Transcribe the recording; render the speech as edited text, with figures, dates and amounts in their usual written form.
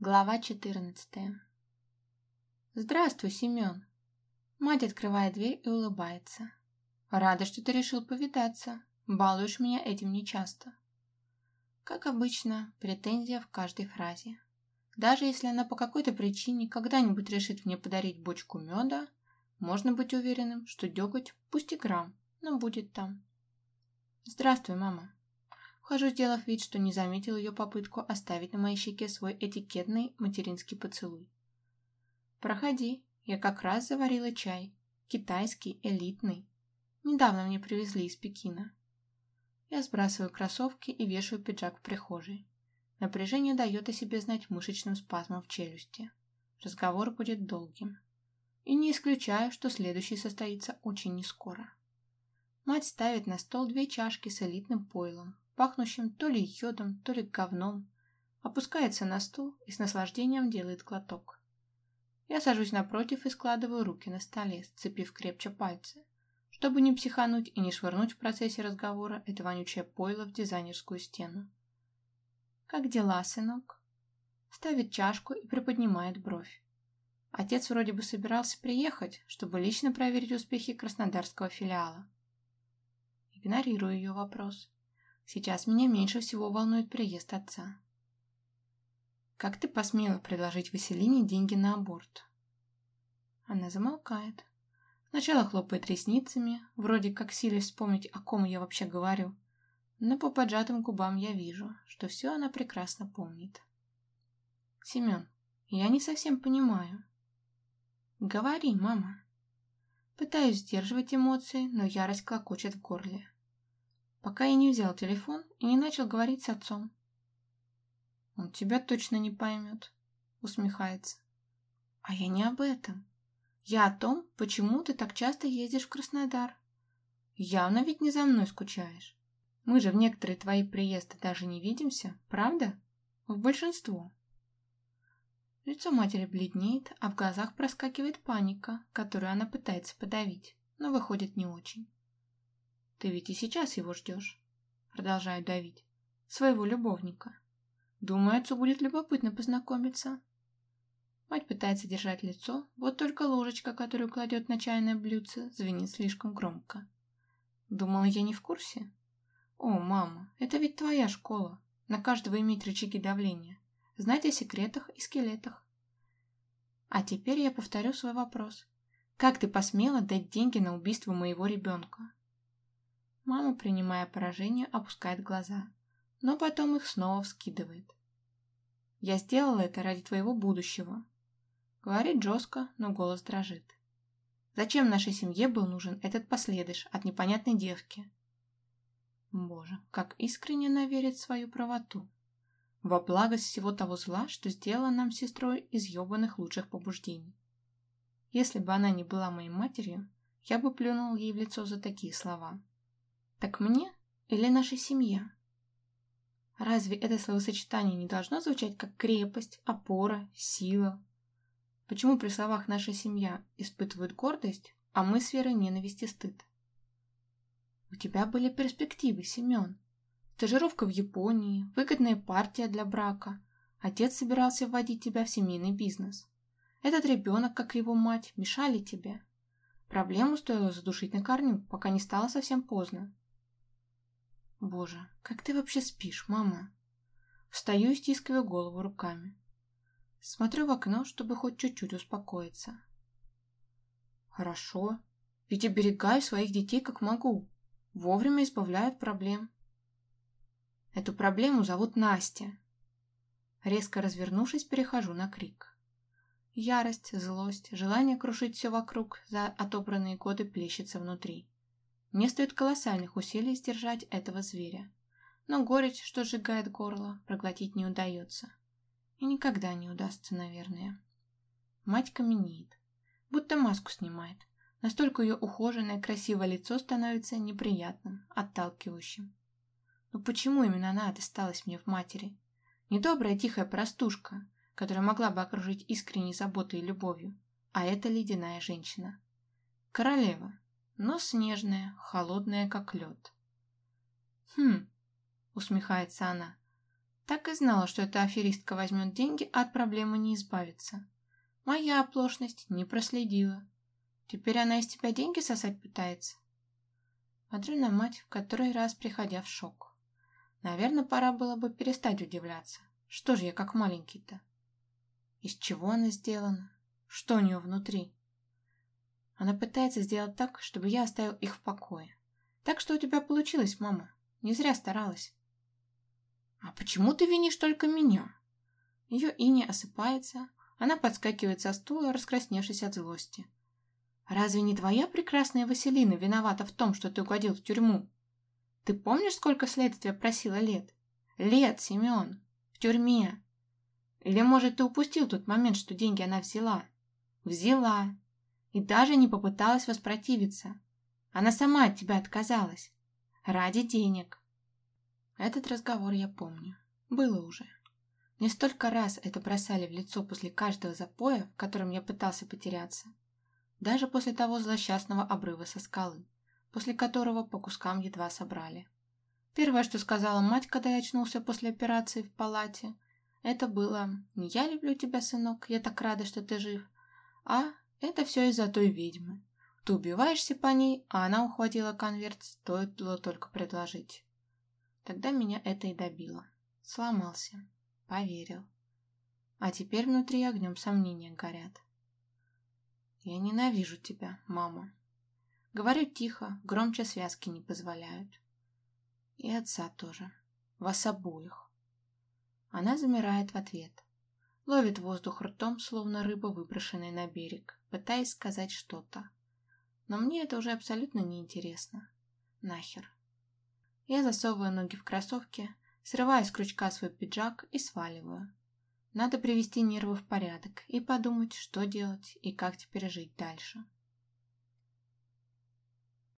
Глава 14. «Здравствуй, Семен!» Мать открывает дверь и улыбается. «Рада, что ты решил повидаться. Балуешь меня этим нечасто». Как обычно, претензия в каждой фразе. Даже если она по какой-то причине когда-нибудь решит мне подарить бочку меда, можно быть уверенным, что деготь, пусть и грамм, но будет там. «Здравствуй, мама!» Вхожу, сделав вид, что не заметил ее попытку оставить на моей щеке свой этикетный материнский поцелуй. «Проходи, я как раз заварила чай. Китайский, элитный. Недавно мне привезли из Пекина». Я сбрасываю кроссовки и вешаю пиджак в прихожей. Напряжение дает о себе знать мышечным спазмом в челюсти. Разговор будет долгим. И не исключаю, что следующий состоится очень нескоро. Мать ставит на стол 2 чашки с элитным пойлом, пахнущим то ли йодом, то ли говном, опускается на стул и с наслаждением делает глоток. Я сажусь напротив и складываю руки на столе, сцепив крепче пальцы, чтобы не психануть и не швырнуть в процессе разговора это вонючее пойло в дизайнерскую стену. «Как дела, сынок?» Ставит чашку и приподнимает бровь. Отец вроде бы собирался приехать, чтобы лично проверить успехи краснодарского филиала. Игнорирую ее вопрос. Сейчас меня меньше всего волнует приезд отца. «Как ты посмела предложить Василине деньги на аборт?» Она замолкает. Сначала хлопает ресницами, вроде как силясь вспомнить, о ком я вообще говорю, но по поджатым губам я вижу, что все она прекрасно помнит. «Семен, я не совсем понимаю». «Говори, мама». Пытаюсь сдерживать эмоции, но ярость клокочет в горле. Пока я не взял телефон и не начал говорить с отцом. «Он тебя точно не поймет», — усмехается. «А я не об этом. Я о том, почему ты так часто ездишь в Краснодар. Явно ведь не за мной скучаешь. Мы же в некоторые твои приезды даже не видимся, правда? В большинство». Лицо матери бледнеет, а в глазах проскакивает паника, которую она пытается подавить, но выходит не очень. «Ты ведь и сейчас его ждешь», — продолжаю давить, — «своего любовника. Думаю, отцу будет любопытно познакомиться». Мать пытается держать лицо, вот только ложечка, которую кладет на чайное блюдце, звенит слишком громко. «Думала, я не в курсе?» «О, мама, это ведь твоя школа. На каждого иметь рычаги давления. Знать о секретах и скелетах». А теперь я повторю свой вопрос. «Как ты посмела дать деньги на убийство моего ребенка?» Мама, принимая поражение, опускает глаза, но потом их снова вскидывает. «Я сделала это ради твоего будущего», — говорит жестко, но голос дрожит. «Зачем нашей семье был нужен этот последыш от непонятной девки?» Боже, как искренне она верит в свою правоту. Во благо всего того зла, что сделала нам с сестрой из ебаных лучших побуждений. Если бы она не была моей матерью, я бы плюнул ей в лицо за такие слова. Так мне или нашей семье? Разве это словосочетание не должно звучать как крепость, опора, сила? Почему при словах «наша семья» испытывают гордость, а мы с Верой ненависть и стыд? У тебя были перспективы, Семен. Стажировка в Японии, выгодная партия для брака. Отец собирался вводить тебя в семейный бизнес. Этот ребенок, как и его мать, мешали тебе. Проблему стоило задушить на корню, пока не стало совсем поздно. Боже, как ты вообще спишь, мама? Встаю и стискиваю голову руками. Смотрю в окно, чтобы хоть чуть-чуть успокоиться. Хорошо, ведь оберегаю своих детей как могу. Вовремя избавляю от проблем. Эту проблему зовут Настя. Резко развернувшись, перехожу на крик. Ярость, злость, желание крушить все вокруг за отобранные годы плещется внутри. Мне стоит колоссальных усилий сдержать этого зверя. Но горечь, что сжигает горло, проглотить не удается. И никогда не удастся, наверное. Мать каменеет, будто маску снимает. Настолько ее ухоженное, красивое лицо становится неприятным, отталкивающим. Но почему именно она досталась мне в матери? Недобрая тихая простушка, которая могла бы окружить искренней заботой и любовью, а это ледяная женщина. Королева, но снежная, холодная, как лед. «Хм», — усмехается она, Так и знала, что эта аферистка возьмет деньги, а от проблемы не избавится. Моя оплошность не проследила. Теперь она из тебя деньги сосать пытается? Смотрю на мать, в который раз приходя в шок. Наверное, пора было бы перестать удивляться. Что же я как маленький-то? Из чего она сделана? Что у нее внутри? Она пытается сделать так, чтобы я оставил их в покое. Так что у тебя получилось, мама. Не зря старалась. А почему ты винишь только меня? Ее иней осыпается. Она подскакивает со стула, раскрасневшись от злости. Разве не твоя прекрасная Василина виновата в том, что ты угодил в тюрьму? Ты помнишь, сколько следствие просило лет? Лет, Семен. В тюрьме. Или, может, ты упустил тот момент, что деньги она взяла? Взяла. И даже не попыталась воспротивиться. Она сама от тебя отказалась. Ради денег. Этот разговор я помню. Было уже. Мне столько раз это бросали в лицо после каждого запоя, в котором я пытался потеряться. Даже после того злосчастного обрыва со скалы, после которого по кускам едва собрали. Первое, что сказала мать, когда я очнулся после операции в палате, это было: «Не я люблю тебя, сынок, я так рада, что ты жив», а «это все из-за той ведьмы. Ты убиваешься по ней, а она ухватила конверт, стоит было только предложить». Тогда меня это и добило. Сломался. Поверил. А теперь внутри огнем сомнения горят. Я ненавижу тебя, мама. Говорю тихо, громче связки не позволяют. И отца тоже. Вас обоих. Она замирает в ответ. Ловит воздух ртом, словно рыба, выброшенная на берег, пытаясь сказать что-то. Но мне это уже абсолютно неинтересно. Нахер. Я засовываю ноги в кроссовки, срываю с крючка свой пиджак и сваливаю. Надо привести нервы в порядок и подумать, что делать и как теперь жить дальше.